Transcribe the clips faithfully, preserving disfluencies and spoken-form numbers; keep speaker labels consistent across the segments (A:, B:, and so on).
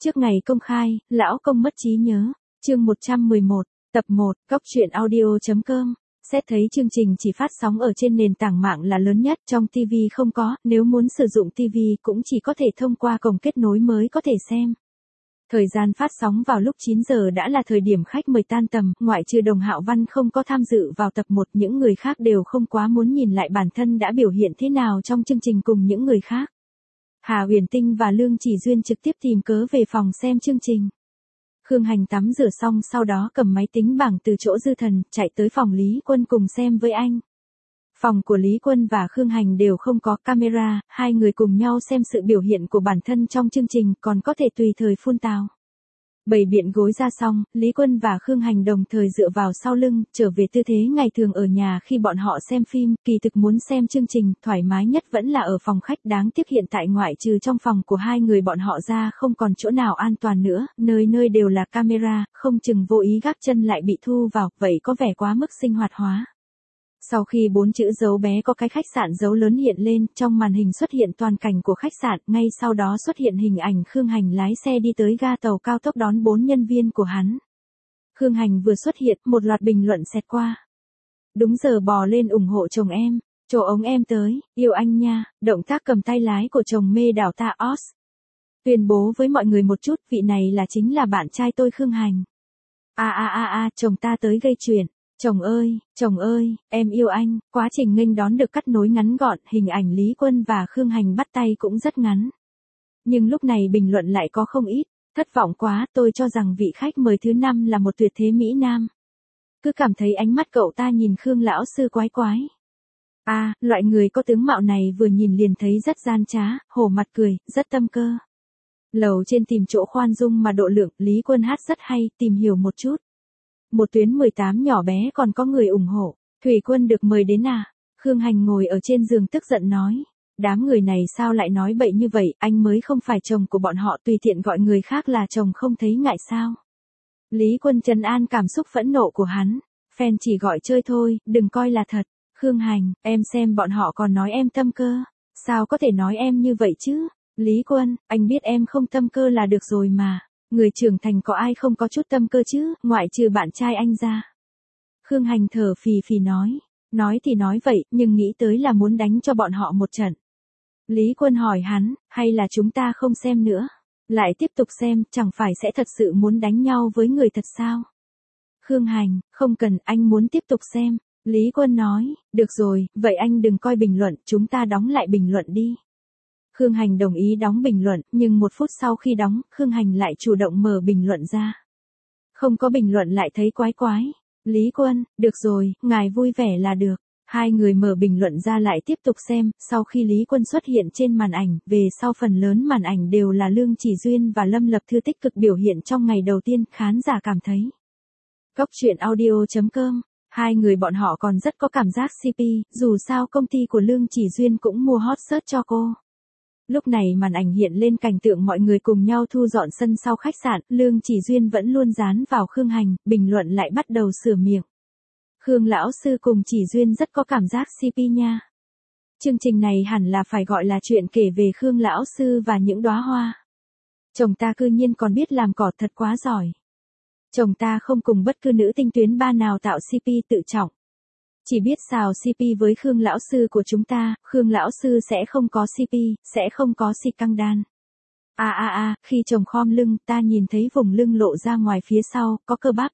A: Trước ngày công khai, lão công mất trí nhớ. Chương một trăm mười một, tập một, góc truyện audio chấm com. Xét thấy chương trình chỉ phát sóng ở trên nền tảng mạng là lớn nhất, trong ti vi không có, nếu muốn sử dụng ti vi cũng chỉ có thể thông qua cổng kết nối mới có thể xem. Thời gian phát sóng vào lúc chín giờ đã là thời điểm khách mời tan tầm, ngoại trừ Đồng Hạo Văn không có tham dự vào tập một, những người khác đều không quá muốn nhìn lại bản thân đã biểu hiện thế nào trong chương trình cùng những người khác. Hà Huyền Tinh và Lương Chỉ Duyên trực tiếp tìm cớ về phòng xem chương trình. Khương Hành tắm rửa xong sau đó cầm máy tính bảng từ chỗ Dư Thần, chạy tới phòng Lý Quân cùng xem với anh. Phòng của Lý Quân và Khương Hành đều không có camera, hai người cùng nhau xem sự biểu hiện của bản thân trong chương trình, còn có thể tùy thời phun tào. Bày biện gối ra xong, Lý Quân và Khương Hành đồng thời dựa vào sau lưng, trở về tư thế ngày thường ở nhà khi bọn họ xem phim, kỳ thực muốn xem chương trình, thoải mái nhất vẫn là ở phòng khách, đáng tiếc hiện tại ngoại trừ trong phòng của hai người bọn họ ra không còn chỗ nào an toàn nữa, nơi nơi đều là camera, không chừng vô ý gác chân lại bị thu vào, vậy có vẻ quá mức sinh hoạt hóa. Sau khi bốn chữ dấu bé có cái khách sạn dấu lớn hiện lên, trong màn hình xuất hiện toàn cảnh của khách sạn, ngay sau đó xuất hiện hình ảnh Khương Hành lái xe đi tới ga tàu cao tốc đón bốn nhân viên của hắn. Khương Hành vừa xuất hiện, một loạt bình luận xẹt qua. Đúng giờ bò lên ủng hộ chồng em, chỗ ống em tới, yêu anh nha, động tác cầm tay lái của chồng mê đảo ta os. Tuyên bố với mọi người một chút, vị này là chính là bạn trai tôi Khương Hành. A a a a, chồng ta tới gây chuyện. Chồng ơi, chồng ơi, em yêu anh, quá trình nghênh đón được cắt nối ngắn gọn, hình ảnh Lý Quân và Khương Hành bắt tay cũng rất ngắn. Nhưng lúc này bình luận lại có không ít, thất vọng quá, tôi cho rằng vị khách mời thứ năm là một tuyệt thế Mỹ Nam. Cứ cảm thấy ánh mắt cậu ta nhìn Khương lão sư quái quái. À, loại người có tướng mạo này vừa nhìn liền thấy rất gian trá, hổ mặt cười, rất tâm cơ. Lầu trên tìm chỗ khoan dung mà độ lượng, Lý Quân hát rất hay, tìm hiểu một chút. Một tuyến mười tám nhỏ bé còn có người ủng hộ. Thủy Quân được mời đến à? Khương Hành ngồi ở trên giường tức giận nói. Đám người này sao lại nói bậy như vậy, anh mới không phải chồng của bọn họ, tùy tiện gọi người khác là chồng không thấy ngại sao? Lý Quân trấn an cảm xúc phẫn nộ của hắn. Fan chỉ gọi chơi thôi, đừng coi là thật. Khương Hành, em xem bọn họ còn nói em tâm cơ. Sao có thể nói em như vậy chứ? Lý Quân, anh biết em không tâm cơ là được rồi mà. Người trưởng thành có ai không có chút tâm cơ chứ, ngoại trừ bạn trai anh ra. Khương Hành thở phì phì nói. Nói thì nói vậy, nhưng nghĩ tới là muốn đánh cho bọn họ một trận. Lý Quân hỏi hắn, hay là chúng ta không xem nữa? Lại tiếp tục xem, chẳng phải sẽ thật sự muốn đánh nhau với người thật sao? Khương Hành, không cần, anh muốn tiếp tục xem. Lý Quân nói, được rồi, vậy anh đừng coi bình luận, chúng ta đóng lại bình luận đi. Khương Hành đồng ý đóng bình luận, nhưng một phút sau khi đóng, Khương Hành lại chủ động mở bình luận ra. Không có bình luận lại thấy quái quái. Lý Quân, được rồi, ngài vui vẻ là được. Hai người mở bình luận ra lại tiếp tục xem, sau khi Lý Quân xuất hiện trên màn ảnh, về sau phần lớn màn ảnh đều là Lương Chỉ Duyên và Lâm Lập Thư tích cực biểu hiện trong ngày đầu tiên, khán giả cảm thấy. Góc truyện audio chấm com, hai người bọn họ còn rất có cảm giác xê pê, dù sao công ty của Lương Chỉ Duyên cũng mua hot search cho cô. Lúc này màn ảnh hiện lên cảnh tượng mọi người cùng nhau thu dọn sân sau khách sạn, Lương Chỉ Duyên vẫn luôn dán vào Khương Hành, bình luận lại bắt đầu sửa miệng. Khương lão sư cùng Chỉ Duyên rất có cảm giác xê pê nha. Chương trình này hẳn là phải gọi là chuyện kể về Khương lão sư và những đóa hoa. Chồng ta cư nhiên còn biết làm cỏ, thật quá giỏi. Chồng ta không cùng bất cứ nữ tinh tuyến ba nào tạo xê pê tự trọng. Chỉ biết xào xê pê với Khương lão sư của chúng ta, Khương lão sư sẽ không có xê pê, sẽ không có xì căng đan. A a a, khi chồng khom lưng, ta nhìn thấy vùng lưng lộ ra ngoài phía sau, có cơ bắp.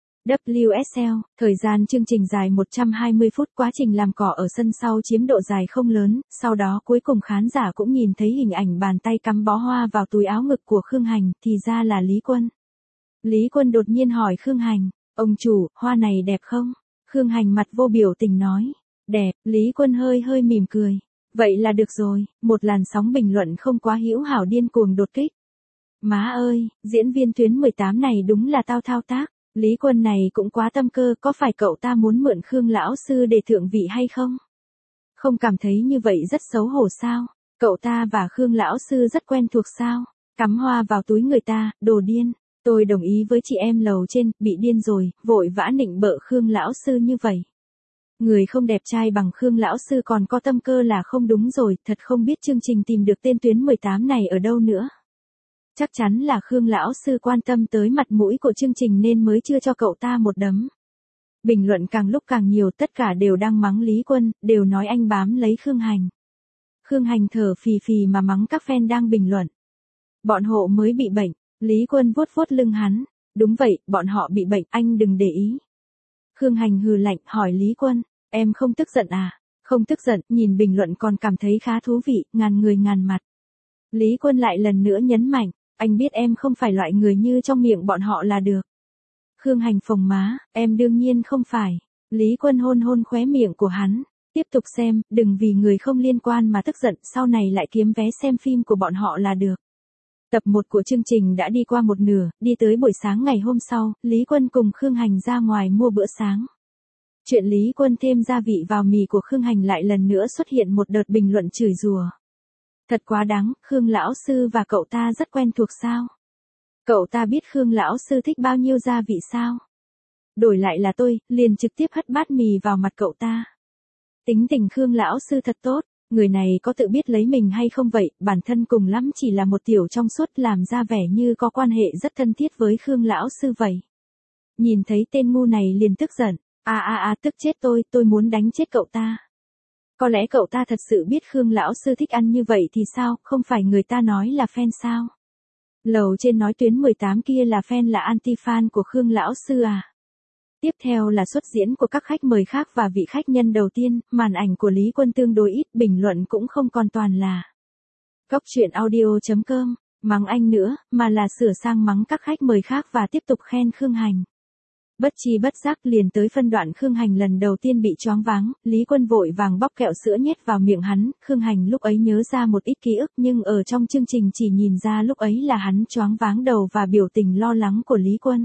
A: vê kép ét lờ, thời gian chương trình dài một trăm hai mươi phút, quá trình làm cỏ ở sân sau chiếm độ dài không lớn, sau đó cuối cùng khán giả cũng nhìn thấy hình ảnh bàn tay cắm bó hoa vào túi áo ngực của Khương Hành, thì ra là Lý Quân. Lý Quân đột nhiên hỏi Khương Hành, ông chủ, hoa này đẹp không? Khương Hành mặt vô biểu tình nói, đẹp, Lý Quân hơi hơi mỉm cười. Vậy là được rồi, một làn sóng bình luận không quá hữu hảo điên cuồng đột kích. Má ơi, diễn viên tuyến mười tám này đúng là tao thao tác, Lý Quân này cũng quá tâm cơ, có phải cậu ta muốn mượn Khương lão sư để thượng vị hay không? Không cảm thấy như vậy rất xấu hổ sao? Cậu ta và Khương lão sư rất quen thuộc sao? Cắm hoa vào túi người ta, đồ điên. Tôi đồng ý với chị em lầu trên, bị điên rồi, vội vã nịnh bợ Khương lão sư như vậy. Người không đẹp trai bằng Khương lão sư còn có tâm cơ là không đúng rồi, thật không biết chương trình tìm được tên tuyến mười tám này ở đâu nữa. Chắc chắn là Khương lão sư quan tâm tới mặt mũi của chương trình nên mới chưa cho cậu ta một đấm. Bình luận càng lúc càng nhiều, tất cả đều đang mắng Lý Quân, đều nói anh bám lấy Khương Hành. Khương Hành thở phì phì mà mắng các fan đang bình luận. Bọn họ mới bị bệnh, Lý Quân vuốt vuốt lưng hắn. Đúng vậy, bọn họ bị bệnh, anh đừng để ý. Khương Hành hừ lạnh hỏi Lý Quân, em không tức giận à? Không tức giận, nhìn bình luận còn cảm thấy khá thú vị, ngàn người ngàn mặt. Lý Quân lại lần nữa nhấn mạnh, anh biết em không phải loại người như trong miệng bọn họ là được. Khương Hành phồng má, em đương nhiên không phải. Lý Quân hôn hôn khóe miệng của hắn. Tiếp tục xem, đừng vì người không liên quan mà tức giận, sau này lại kiếm vé xem phim của bọn họ là được. Tập một của chương trình đã đi qua một nửa, đi tới buổi sáng ngày hôm sau, Lý Quân cùng Khương Hành ra ngoài mua bữa sáng. Chuyện Lý Quân thêm gia vị vào mì của Khương Hành lại lần nữa xuất hiện một đợt bình luận chửi rủa. Thật quá đáng, Khương lão sư và cậu ta rất quen thuộc sao? Cậu ta biết Khương lão sư thích bao nhiêu gia vị sao? Đổi lại là tôi, liền trực tiếp hất bát mì vào mặt cậu ta. Tính tình Khương lão sư thật tốt, người này có tự biết lấy mình hay không vậy, bản thân cùng lắm chỉ là một tiểu trong suốt làm ra vẻ như có quan hệ rất thân thiết với Khương lão sư vậy. Nhìn thấy tên ngu này liền tức giận, a a a tức chết tôi, tôi muốn đánh chết cậu ta. Có lẽ cậu ta thật sự biết Khương lão sư thích ăn như vậy thì sao, không phải người ta nói là fan sao? Lầu trên nói tuyến mười tám kia là fan là anti-fan của Khương lão sư à? Tiếp theo là xuất diễn của các khách mời khác và vị khách nhân đầu tiên, màn ảnh của Lý Quân tương đối ít, bình luận cũng không còn toàn là Cóc truyện audio chấm com, mắng anh nữa, mà là sửa sang mắng các khách mời khác và tiếp tục khen Khương Hành. Bất chi bất giác liền tới phân đoạn Khương Hành lần đầu tiên bị choáng váng, Lý Quân vội vàng bóc kẹo sữa nhét vào miệng hắn, Khương Hành lúc ấy nhớ ra một ít ký ức nhưng ở trong chương trình chỉ nhìn ra lúc ấy là hắn choáng váng đầu và biểu tình lo lắng của Lý Quân.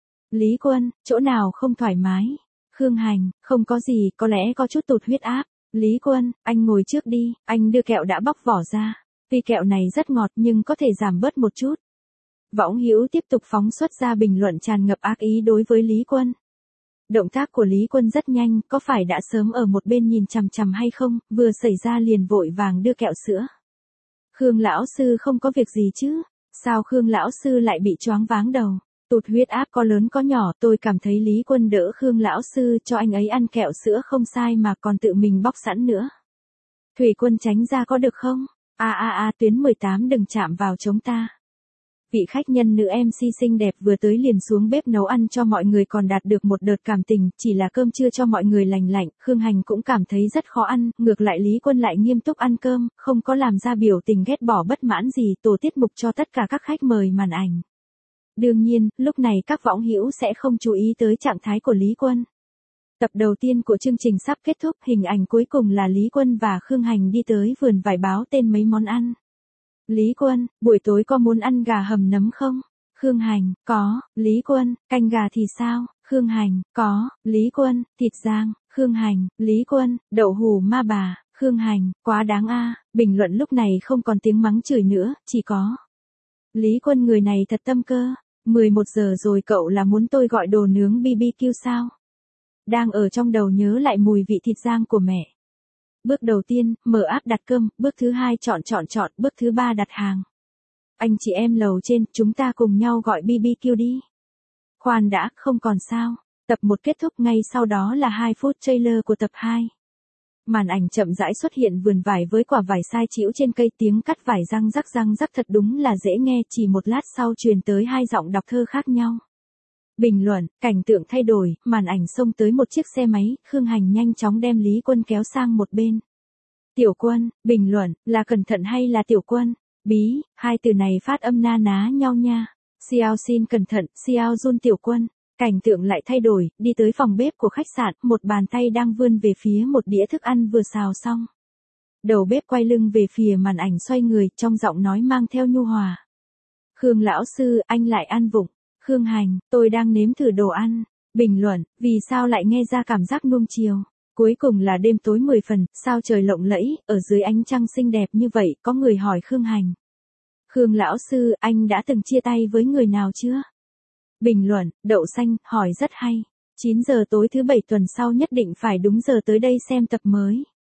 A: Lý Quân, chỗ nào không thoải mái? Khương Hành, không có gì, có lẽ có chút tụt huyết áp. Lý Quân, anh ngồi trước đi, anh đưa kẹo đã bóc vỏ ra. Tuy kẹo này rất ngọt nhưng có thể giảm bớt một chút. Võng Hữu tiếp tục phóng xuất ra bình luận tràn ngập ác ý đối với Lý Quân. Động tác của Lý Quân rất nhanh, có phải đã sớm ở một bên nhìn chằm chằm hay không, vừa xảy ra liền vội vàng đưa kẹo sữa. Khương lão sư không có việc gì chứ? Sao Khương lão sư lại bị choáng váng đầu? Tụt huyết áp có lớn có nhỏ, tôi cảm thấy Lý Quân đỡ Khương lão sư cho anh ấy ăn kẹo sữa không sai mà còn tự mình bóc sẵn nữa. Thủy Quân tránh ra có được không? A a a tuyến mười tám đừng chạm vào chúng ta. Vị khách nhân nữ em xê xinh đẹp vừa tới liền xuống bếp nấu ăn cho mọi người còn đạt được một đợt cảm tình, chỉ là cơm trưa cho mọi người lành lạnh, Khương Hành cũng cảm thấy rất khó ăn, ngược lại Lý Quân lại nghiêm túc ăn cơm, không có làm ra biểu tình ghét bỏ bất mãn gì, tổ tiết mục cho tất cả các khách mời màn ảnh. Đương nhiên, lúc này các võng hữu sẽ không chú ý tới trạng thái của Lý Quân. Tập đầu tiên của chương trình sắp kết thúc, hình ảnh cuối cùng là Lý Quân và Khương Hành đi tới vườn vải báo tên mấy món ăn. Lý Quân, buổi tối có muốn ăn gà hầm nấm không? Khương Hành, có. Lý Quân, canh gà thì sao? Khương Hành, có. Lý Quân, thịt rang. Khương Hành, Lý Quân, đậu hù ma bà. Khương Hành, quá đáng a. Bình luận lúc này không còn tiếng mắng chửi nữa, chỉ có Lý Quân người này thật tâm cơ. mười một giờ rồi cậu là muốn tôi gọi đồ nướng bê bê kiu sao? Đang ở trong đầu nhớ lại mùi vị thịt rang của mẹ. Bước đầu tiên, mở app đặt cơm, bước thứ hai chọn chọn chọn, bước thứ ba đặt hàng. Anh chị em lầu trên, chúng ta cùng nhau gọi bê bê kiu đi. Khoan đã, không còn sao. Tập một kết thúc ngay sau đó là hai phút trailer của tập hai. Màn ảnh chậm rãi xuất hiện vườn vải với quả vải sai chĩu trên cây, tiếng cắt vải răng rắc răng rắc thật đúng là dễ nghe, chỉ một lát sau truyền tới hai giọng đọc thơ khác nhau. Bình luận, cảnh tượng thay đổi, màn ảnh xông tới một chiếc xe máy, Khương Hành nhanh chóng đem Lý Quân kéo sang một bên. Tiểu Quân, bình luận, là cẩn thận hay là Tiểu Quân? Bí, hai từ này phát âm na ná nhau nha. Xiao xin cẩn thận, Xiao run Tiểu Quân. Cảnh tượng lại thay đổi, đi tới phòng bếp của khách sạn, một bàn tay đang vươn về phía một đĩa thức ăn vừa xào xong. Đầu bếp quay lưng về phía màn ảnh xoay người, trong giọng nói mang theo nhu hòa. Khương lão sư, anh lại ăn vụng. Khương Hành, tôi đang nếm thử đồ ăn. Bình luận, vì sao lại nghe ra cảm giác nuông chiều. Cuối cùng là đêm tối mười phần, sao trời lộng lẫy, ở dưới ánh trăng xinh đẹp như vậy, có người hỏi Khương Hành. Khương lão sư, anh đã từng chia tay với người nào chưa? Bình luận, đậu xanh, hỏi rất hay. chín giờ tối thứ bảy tuần sau nhất định phải đúng giờ tới đây xem tập mới.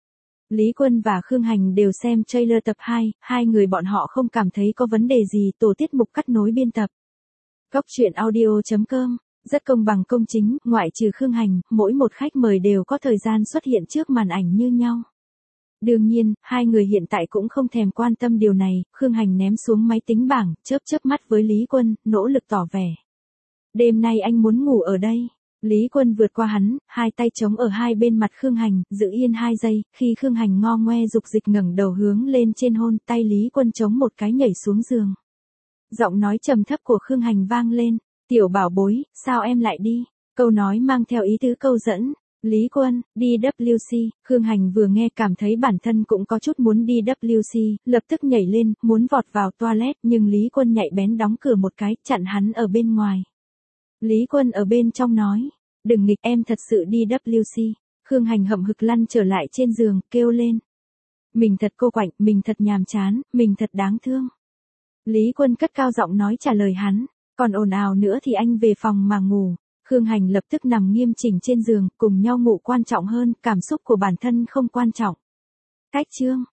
A: Lý Quân và Khương Hành đều xem trailer tập hai, hai người bọn họ không cảm thấy có vấn đề gì, tổ tiết mục cắt nối biên tập. Góc truyện audio chấm com, rất công bằng công chính, ngoại trừ Khương Hành, mỗi một khách mời đều có thời gian xuất hiện trước màn ảnh như nhau. Đương nhiên, hai người hiện tại cũng không thèm quan tâm điều này, Khương Hành ném xuống máy tính bảng, chớp chớp mắt với Lý Quân, nỗ lực tỏ vẻ. Đêm nay anh muốn ngủ ở đây. Lý Quân vượt qua hắn, hai tay chống ở hai bên mặt Khương Hành, giữ yên hai giây, khi Khương Hành ngo ngoe dục dịch ngẩng đầu hướng lên trên hôn, tay Lý Quân chống một cái nhảy xuống giường. Giọng nói trầm thấp của Khương Hành vang lên, tiểu bảo bối, sao em lại đi? Câu nói mang theo ý tứ câu dẫn. Lý Quân, đi W C, Khương Hành vừa nghe cảm thấy bản thân cũng có chút muốn đi W C, lập tức nhảy lên, muốn vọt vào toilet, nhưng Lý Quân nhạy bén đóng cửa một cái, chặn hắn ở bên ngoài. Lý Quân ở bên trong nói, đừng nghịch, em thật sự đi W C. Khương Hành hậm hực lăn trở lại trên giường, kêu lên. Mình thật cô quạnh, mình thật nhàm chán, mình thật đáng thương. Lý Quân cất cao giọng nói trả lời hắn, còn ồn ào nữa thì anh về phòng mà ngủ. Khương Hành lập tức nằm nghiêm chỉnh trên giường, cùng nhau ngủ quan trọng hơn, cảm xúc của bản thân không quan trọng. Cách chương.